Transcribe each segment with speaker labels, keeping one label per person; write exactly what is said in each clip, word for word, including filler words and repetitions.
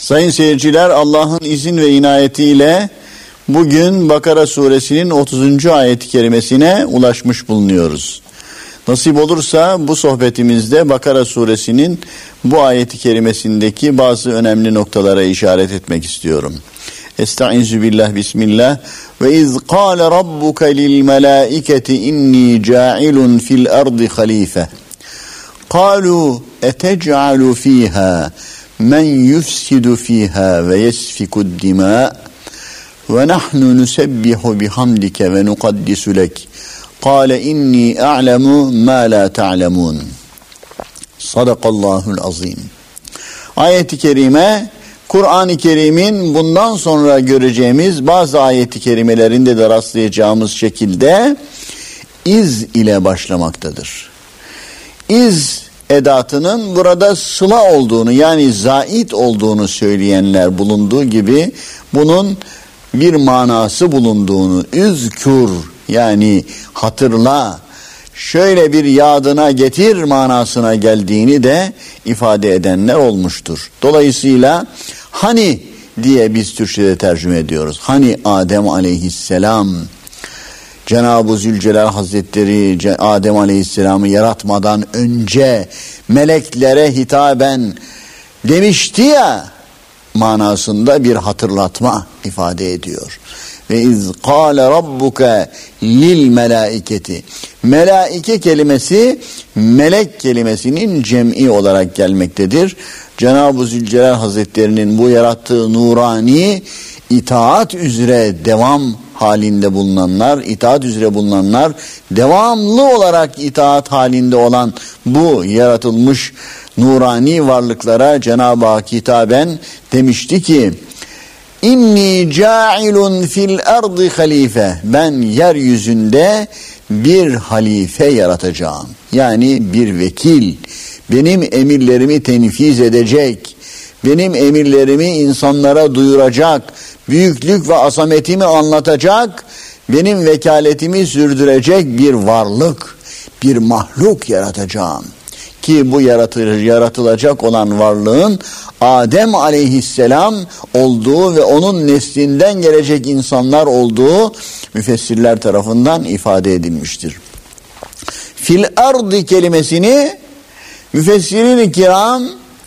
Speaker 1: Sayın seyirciler, Allah'ın izin ve inayetiyle bugün Bakara suresinin otuzuncu ayet-i kerimesine ulaşmış bulunuyoruz. Nasip olursa bu sohbetimizde Bakara suresinin bu ayet-i kerimesindeki bazı önemli noktalara işaret etmek istiyorum. Estaizu billah, bismillah. Ve iz kâle rabbuke lil melâiketi inni câilun fil ardı halife. Kâlu etec'alu fîhâ men yufsidu fîhâ ve yesfikud dimâ ve nahnu nusebbihu bihamdike ve nukaddisu lek. Kâle inni a'lemu mâ lâ ta'lemûn. Sadakallahul azim. Ayet-i kerime, Kur'an-ı Kerim'in bundan sonra göreceğimiz bazı ayet-i kerimelerinde de rastlayacağımız şekilde iz ile başlamaktadır. İz edatının burada sıla olduğunu, yani zait olduğunu söyleyenler bulunduğu gibi bunun bir manası bulunduğunu, üzkür yani hatırla, şöyle bir yadına getir manasına geldiğini de ifade edenler olmuştur. Dolayısıyla hani diye biz Türkçe'de tercüme ediyoruz. Hani Adem aleyhisselam, Cenab-ı Zülcelal Hazretleri Adem aleyhisselamı yaratmadan önce meleklere hitaben demişti ya manasında bir hatırlatma ifade ediyor. Ve iz kâle rabbuke lil melâiketi. Melaike kelimesi melek kelimesinin cem'i olarak gelmektedir. Cenab-ı Zülcelal Hazretleri'nin bu yarattığı nurani itaat üzere devam halinde bulunanlar, itaat üzere bulunanlar, devamlı olarak itaat halinde olan bu yaratılmış nurani varlıklara Cenab-ı Hak hitaben demişti ki: İnni câilun fil ardı halife. Ben yeryüzünde bir halife yaratacağım. Yani bir vekil. Benim emirlerimi tenfiz edecek. Benim emirlerimi insanlara duyuracak. Büyüklük ve azametimi anlatacak. Benim vekaletimi sürdürecek bir varlık, bir mahluk yaratacağım. Ki bu yaratılır, yaratılacak olan varlığın Adem aleyhisselam olduğu ve onun neslinden gelecek insanlar olduğu müfessirler tarafından ifade edilmiştir. Fil ardı kelimesini müfessirin-i kiram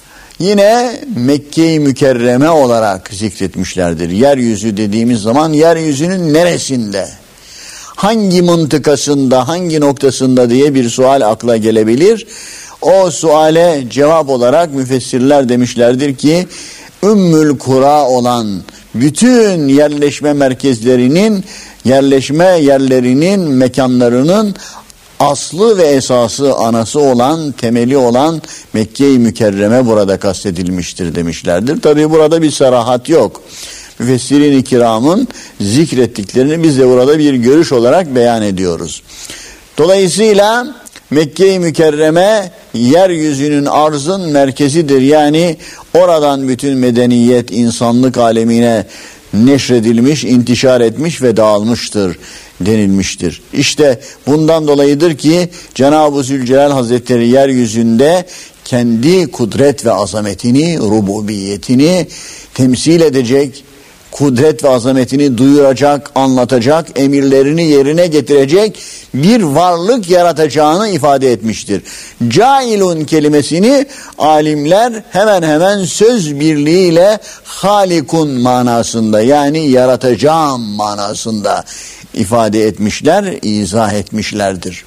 Speaker 1: yine Mekke-i Mükerreme olarak zikretmişlerdir. Yeryüzü dediğimiz zaman yeryüzünün neresinde, hangi mıntıkasında, hangi noktasında diye bir sual akla gelebilir. O suale cevap olarak müfessirler demişlerdir ki Ümmül Kura olan bütün yerleşme merkezlerinin, yerleşme yerlerinin, mekanlarının aslı ve esası, anası olan, temeli olan Mekke-i Mükerreme burada kastedilmiştir demişlerdir. Tabi burada bir sarahat yok. Müfessirin-i kiramın zikrettiklerini biz de burada bir görüş olarak beyan ediyoruz. Dolayısıyla Mekke-i Mükerreme yeryüzünün, arzın merkezidir. Yani oradan bütün medeniyet insanlık alemine neşredilmiş, intişar etmiş ve dağılmıştır denilmiştir. İşte bundan dolayıdır ki Cenab-ı Zülcelal Hazretleri yeryüzünde kendi kudret ve azametini, rububiyetini temsil edecek, kudret ve azametini duyuracak, anlatacak, emirlerini yerine getirecek bir varlık yaratacağını ifade etmiştir. Cailun kelimesini alimler hemen hemen söz birliğiyle halikun manasında, yani yaratacağım manasında ifade etmişler, izah etmişlerdir.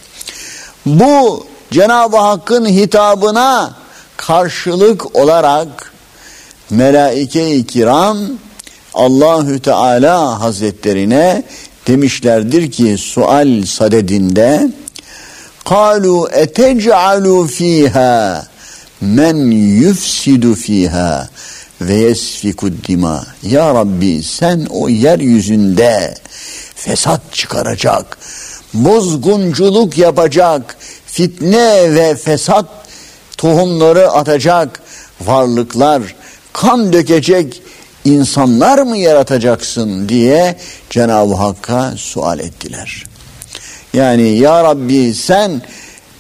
Speaker 1: Bu Cenab-ı Hakk'ın hitabına karşılık olarak melaike-i kiram Allahü Teala Hazretlerine demişlerdir ki sual sadedinde: "Kalu etec'alu fiha men yufsidu fiha ve yesfikud dima." Ya Rabbi, sen o yeryüzünde fesat çıkaracak, bozgunculuk yapacak, fitne ve fesat tohumları atacak varlıklar, kan dökecek insanlar mı yaratacaksın diye Cenab-ı Hakk'a sual ettiler. Yani ya Rabbi, sen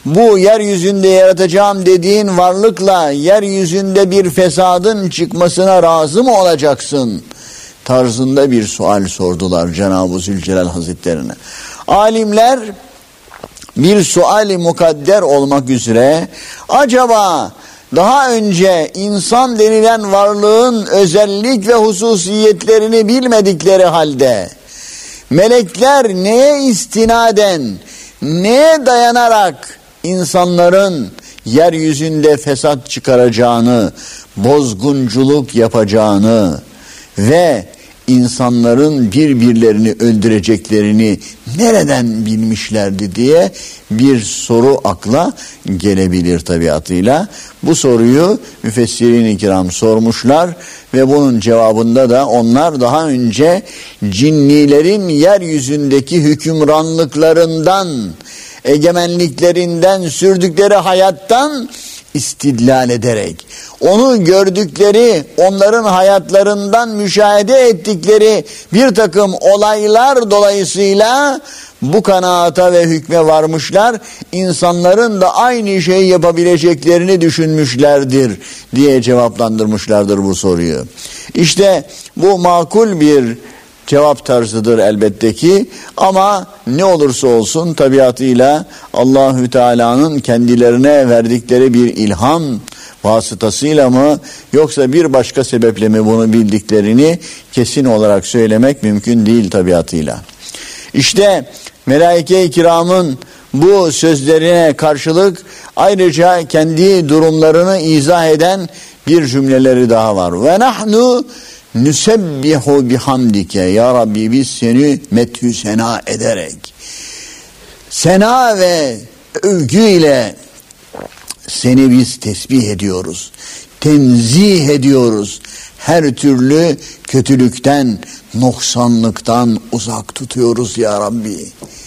Speaker 1: bu yeryüzünde yaratacağım dediğin varlıkla yeryüzünde bir fesadın çıkmasına razı mı olacaksın tarzında bir sual sordular Cenab-ı Zülcelal Hazretlerine. Alimler bir suali mukadder olmak üzere acaba daha önce insan denilen varlığın özellik ve hususiyetlerini bilmedikleri halde melekler neye istinaden, neye dayanarak insanların yeryüzünde fesat çıkaracağını, bozgunculuk yapacağını ve insanların birbirlerini öldüreceklerini nereden bilmişlerdi diye bir soru akla gelebilir tabiatıyla. Bu soruyu müfessirin-i kiram sormuşlar ve bunun cevabında da onlar daha önce cinnilerin yeryüzündeki hükümranlıklarından, egemenliklerinden, sürdükleri hayattan istidlal ederek, onu gördükleri, onların hayatlarından müşahede ettikleri bir takım olaylar dolayısıyla bu kanaata ve hükme varmışlar, insanların da aynı şeyi yapabileceklerini düşünmüşlerdir diye cevaplandırmışlardır bu soruyu. İşte bu makul bir cevap tarzıdır elbette ki, ama ne olursa olsun tabiatıyla Allahü Teala'nın kendilerine verdikleri bir ilham vasıtasıyla mı yoksa bir başka sebeple mi bunu bildiklerini kesin olarak söylemek mümkün değil tabiatıyla. İşte melaike-i kiramın bu sözlerine karşılık ayrıca kendi durumlarını izah eden bir cümleleri daha var. Ve nahnu nusebbihu bihamdike, ya Rabbi biz seni methü sena ederek, sena ve övgü ile seni biz tesbih ediyoruz, tenzih ediyoruz, her türlü kötülükten, noksanlıktan uzak tutuyoruz ya Rabbi.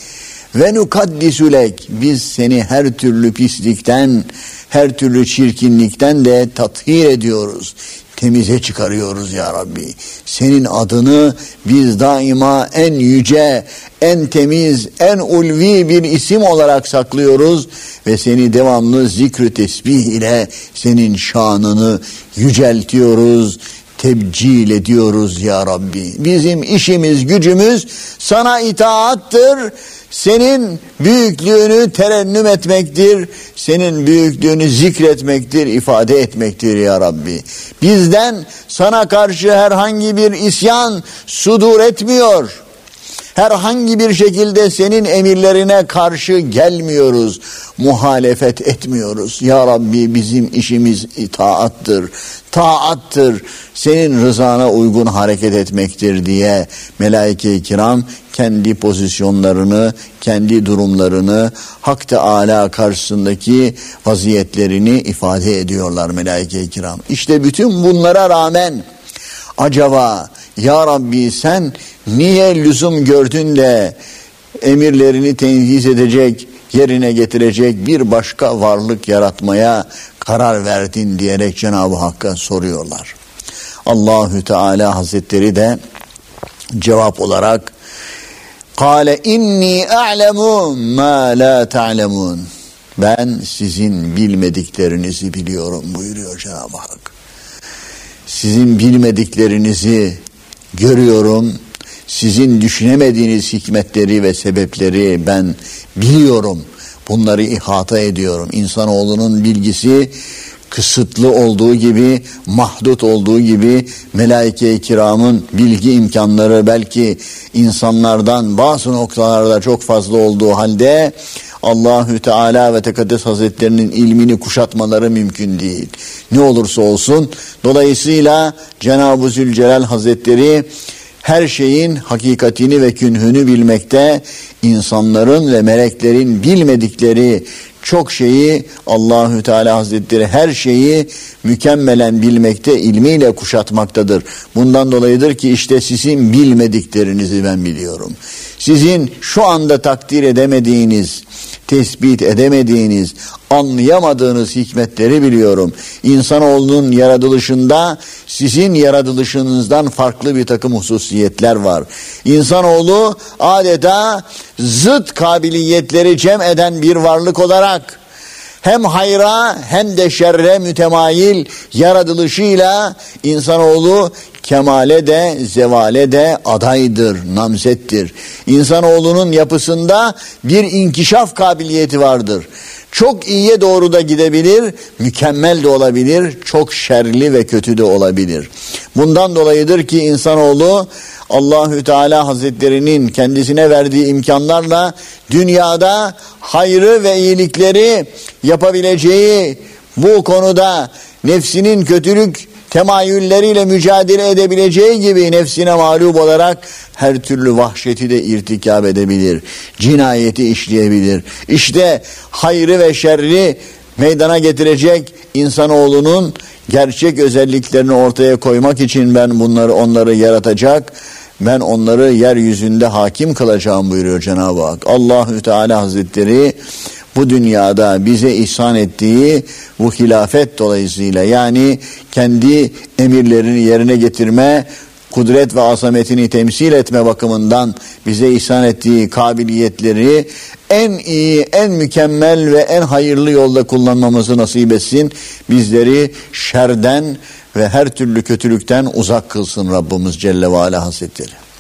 Speaker 1: Ve nukaddisulek, biz seni her türlü pislikten, her türlü çirkinlikten de tathir ediyoruz, temize çıkarıyoruz ya Rabbi. Senin adını biz daima en yüce, en temiz, en ulvi bir isim olarak saklıyoruz ve seni devamlı zikr-ü tesbih ile senin şanını yüceltiyoruz, tebcil ediyoruz ya Rabbi. Bizim işimiz, gücümüz sana itaattır, senin büyüklüğünü terennüm etmektir, senin büyüklüğünü zikretmektir, ifade etmektir ya Rabbi. Bizden sana karşı herhangi bir isyan sudur etmiyor. Herhangi bir şekilde senin emirlerine karşı gelmiyoruz, muhalefet etmiyoruz. Ya Rabbi bizim işimiz itaattır, taattır, senin rızana uygun hareket etmektir diye melaike-i kiram kendi pozisyonlarını, kendi durumlarını, Hak Teâlâ karşısındaki vaziyetlerini ifade ediyorlar melaike-i kiram. İşte bütün bunlara rağmen acaba ya Rabbi sen niye lüzum gördün de emirlerini tenfiz edecek, yerine getirecek bir başka varlık yaratmaya karar verdin diyerek Cenab-ı Hakk'a soruyorlar. Allahü Teala Hazretleri de cevap olarak Kâle inni a'lemu mâ lâ ta'lemun. Ben sizin bilmediklerinizi biliyorum buyuruyor Cenab-ı Hak. Sizin bilmediklerinizi görüyorum. Sizin düşünemediğiniz hikmetleri ve sebepleri ben biliyorum. Bunları ihata ediyorum. İnsanoğlunun bilgisi kısıtlı olduğu gibi, mahdut olduğu gibi melaike-i kiramın bilgi imkanları belki insanlardan bazı noktalarda çok fazla olduğu halde Allahü Teala ve Tekaddes Hazretlerinin ilmini kuşatmaları mümkün değil. Ne olursa olsun dolayısıyla Cenab-ı Zülcelal Hazretleri her şeyin hakikatini ve künhünü bilmekte, insanların ve meleklerin bilmedikleri çok şeyi Allahü Teala Hazretleri her şeyi mükemmelen bilmekte, ilmiyle kuşatmaktadır. Bundan dolayıdır ki işte sizin bilmediklerinizi ben biliyorum. Sizin şu anda takdir edemediğiniz, tespit edemediğiniz, anlayamadığınız hikmetleri biliyorum. İnsanoğlunun yaratılışında sizin yaratılışınızdan farklı bir takım hususiyetler var. İnsanoğlu adeta zıt kabiliyetleri cem eden bir varlık olarak hem hayra hem de şerre mütemayil yaratılışıyla insanoğlu kemale de zevale de adaydır, namzettir. İnsanoğlunun yapısında bir inkişaf kabiliyeti vardır. Çok iyiye doğru da gidebilir, mükemmel de olabilir, çok şerli ve kötü de olabilir. Bundan dolayıdır ki insanoğlu Allahü Teala Hazretlerinin kendisine verdiği imkanlarla dünyada hayrı ve iyilikleri yapabileceği, bu konuda nefsinin kötülük temayülleriyle mücadele edebileceği gibi nefsine mağlup olarak her türlü vahşeti de irtikab edebilir, cinayeti işleyebilir. İşte hayrı ve şerri meydana getirecek insanoğlunun gerçek özelliklerini ortaya koymak için ben bunları onları yaratacak, ben onları yeryüzünde hakim kılacağım buyuruyor Cenab-ı Hak. Allahü Teala Hazretleri bu dünyada bize ihsan ettiği bu hilafet dolayısıyla, yani kendi emirlerini yerine getirme, kudret ve azametini temsil etme bakımından bize ihsan ettiği kabiliyetleri en iyi, en mükemmel ve en hayırlı yolda kullanmamızı nasip etsin. Bizleri şerden ve her türlü kötülükten uzak kılsın Rabbimiz Celle ve Ala Hazretleri.